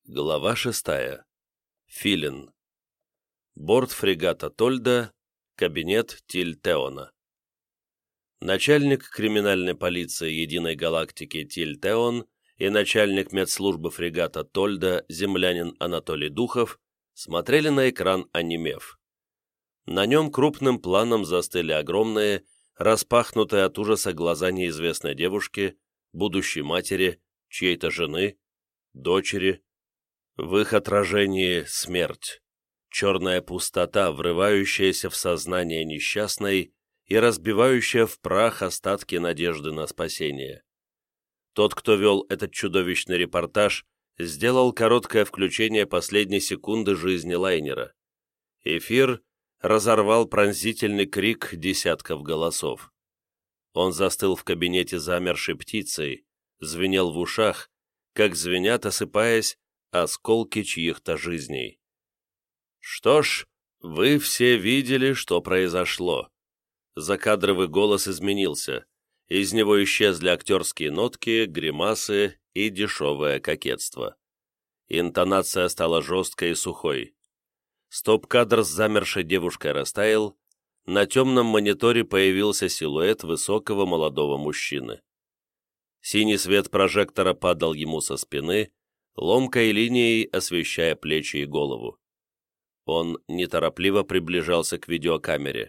Глава 6. Филин. Борт фрегата Тольда. Кабинет Тиль Теона. Начальник криминальной полиции Единой Галактики Тиль Теон и начальник медслужбы фрегата Тольда, землянин Анатолий Духов, смотрели на экран, онемев. На нем крупным планом застыли огромные, распахнутые от ужаса глаза неизвестной девушки, будущей матери, чьей-то жены, дочери. В их отражении смерть, черная пустота, врывающаяся в сознание несчастной и разбивающая в прах остатки надежды на спасение. Тот, кто вел этот чудовищный репортаж, сделал короткое включение последней секунды жизни лайнера. Эфир разорвал пронзительный крик десятков голосов. Он застыл в кабинете замершей птицей, звенел в ушах, как звенят, осыпаясь, осколки чьих-то жизней. Что ж, вы все видели, что произошло. Закадровый голос изменился. Из него исчезли актерские нотки, гримасы и дешевое кокетство. Интонация стала жесткой и сухой. Стоп-кадр с замершей девушкой растаял. На темном мониторе появился силуэт высокого молодого мужчины. Синий свет прожектора падал ему со спины, ломкой линией освещая плечи и голову. Он неторопливо приближался к видеокамере.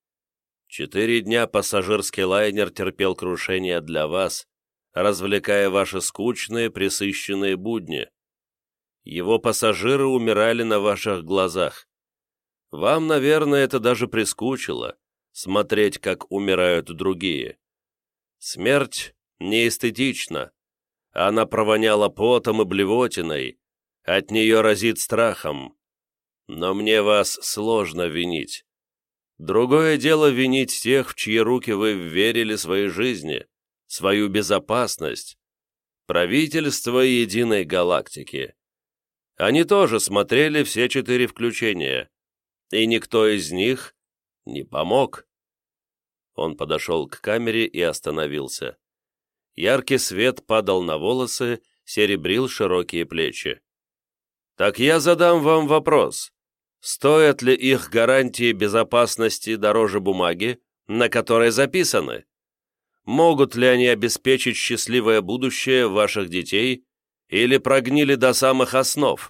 4 дня пассажирский лайнер терпел крушение для вас, развлекая ваши скучные, пресыщенные будни. Его пассажиры умирали на ваших глазах. Вам, наверное, это даже прискучило, смотреть, как умирают другие. Смерть неэстетична. Она провоняла потом и блевотиной, от нее разит страхом. Но мне вас сложно винить. Другое дело винить тех, в чьи руки вы вверили свои жизни, свою безопасность, правительство Единой Галактики. Они тоже смотрели все 4 включения, и никто из них не помог. Он подошел к камере и остановился. Яркий свет падал на волосы, серебрил широкие плечи. «Так я задам вам вопрос. Стоят ли их гарантии безопасности дороже бумаги, на которой записаны? Могут ли они обеспечить счастливое будущее ваших детей или прогнили до самых основ?»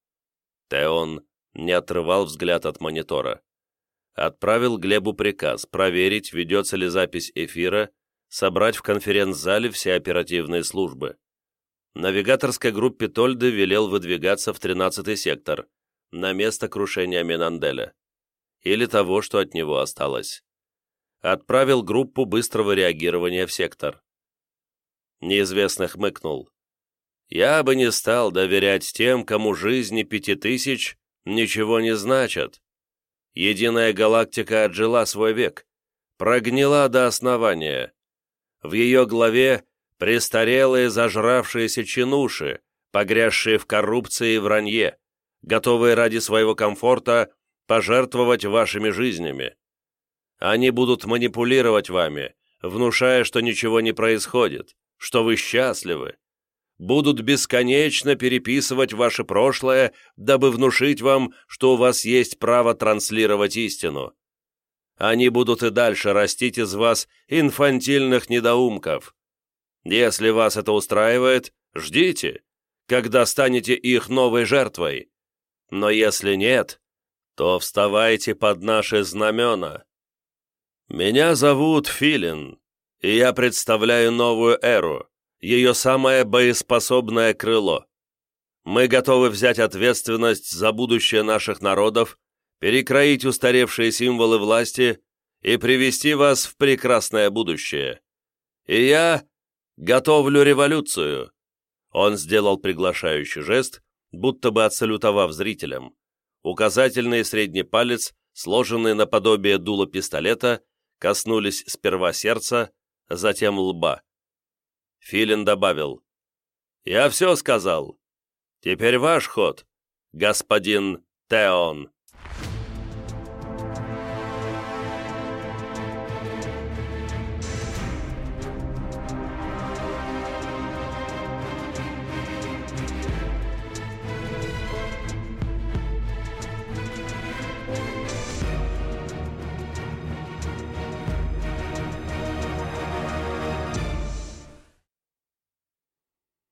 Теон не отрывал взгляд от монитора. Отправил Глебу приказ проверить, ведется ли запись эфира, собрать в конференц-зале все оперативные службы. Навигаторской группе Тольды велел выдвигаться в 13-й сектор, на место крушения Менанделя, или того, что от него осталось. Отправил группу быстрого реагирования в сектор. Неизвестный хмыкнул. «Я бы не стал доверять тем, кому жизни 5000 ничего не значат. Единая галактика отжила свой век, прогнила до основания. В ее главе престарелые зажравшиеся чинуши, погрязшие в коррупции и вранье, готовые ради своего комфорта пожертвовать вашими жизнями. Они будут манипулировать вами, внушая, что ничего не происходит, что вы счастливы. Будут бесконечно переписывать ваше прошлое, дабы внушить вам, что у вас есть право транслировать истину. Они будут и дальше растить из вас инфантильных недоумков. Если вас это устраивает, ждите, когда станете их новой жертвой. Но если нет, то вставайте под наши знамена. Меня зовут Филин, и я представляю новую эру, ее самое боеспособное крыло. Мы готовы взять ответственность за будущее наших народов, перекроить устаревшие символы власти и привести вас в прекрасное будущее. И я готовлю революцию». Он сделал приглашающий жест, будто бы отсалютовав зрителям. Указательный и средний палец, сложенные наподобие дула пистолета, коснулись сперва сердца, затем лба. Филин добавил: «Я все сказал. Теперь ваш ход, господин Теон».